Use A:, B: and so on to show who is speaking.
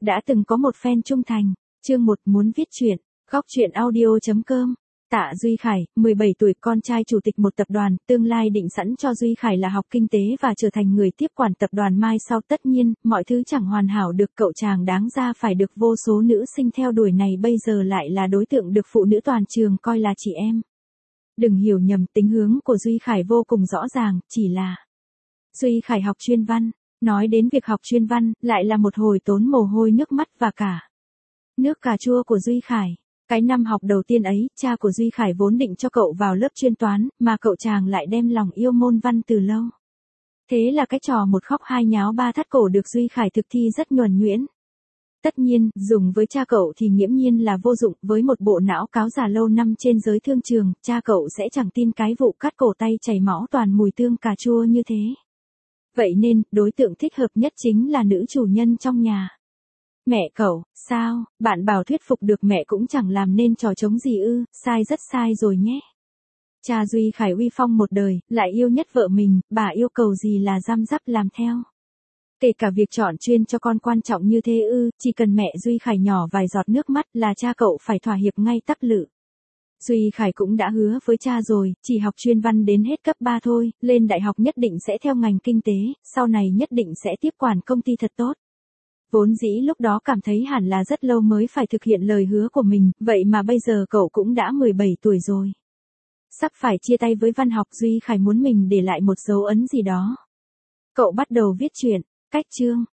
A: Đã từng có một fan trung thành. Chương 1 muốn viết truyện. Góc truyện audio.com. Tạ Duy Khải, 17 tuổi, con trai chủ tịch một tập đoàn, tương lai định sẵn cho Duy Khải là học kinh tế và trở thành người tiếp quản tập đoàn mai sau. Tất nhiên, mọi thứ chẳng hoàn hảo được, cậu chàng đáng ra phải được vô số nữ sinh theo đuổi này bây giờ lại là đối tượng được phụ nữ toàn trường coi là chị em. Đừng hiểu nhầm, tính hướng của Duy Khải vô cùng rõ ràng, chỉ là Duy Khải học chuyên văn. Nói đến việc học chuyên văn, lại là một hồi tốn mồ hôi nước mắt và cả nước cà chua của Duy Khải. Cái năm học đầu tiên ấy, cha của Duy Khải vốn định cho cậu vào lớp chuyên toán, mà cậu chàng lại đem lòng yêu môn văn từ lâu. Thế là cái trò một khóc hai nháo ba thắt cổ được Duy Khải thực thi rất nhuần nhuyễn. Tất nhiên, dùng với cha cậu thì nghiễm nhiên là vô dụng, với một bộ não cáo già lâu năm trên giới thương trường, cha cậu sẽ chẳng tin cái vụ cắt cổ tay chảy máu toàn mùi tương cà chua như thế. Vậy nên, đối tượng thích hợp nhất chính là nữ chủ nhân trong nhà. Mẹ cậu, sao, bạn bảo thuyết phục được mẹ cũng chẳng làm nên trò trống gì ư, sai rất sai rồi nhé. Cha Duy Khải uy phong một đời, lại yêu nhất vợ mình, bà yêu cầu gì là răm rắp làm theo. Kể cả việc chọn chuyên cho con quan trọng như thế ư, chỉ cần mẹ Duy Khải nhỏ vài giọt nước mắt là cha cậu phải thỏa hiệp ngay tắc lự. Duy Khải cũng đã hứa với cha rồi, chỉ học chuyên văn đến hết cấp 3 thôi, lên đại học nhất định sẽ theo ngành kinh tế, sau này nhất định sẽ tiếp quản công ty thật tốt. Vốn dĩ lúc đó cảm thấy hẳn là rất lâu mới phải thực hiện lời hứa của mình, vậy mà bây giờ cậu cũng đã 17 tuổi rồi. Sắp phải chia tay với văn học, Duy Khải muốn mình để lại một dấu ấn gì đó. Cậu bắt đầu viết truyện. Cách chương.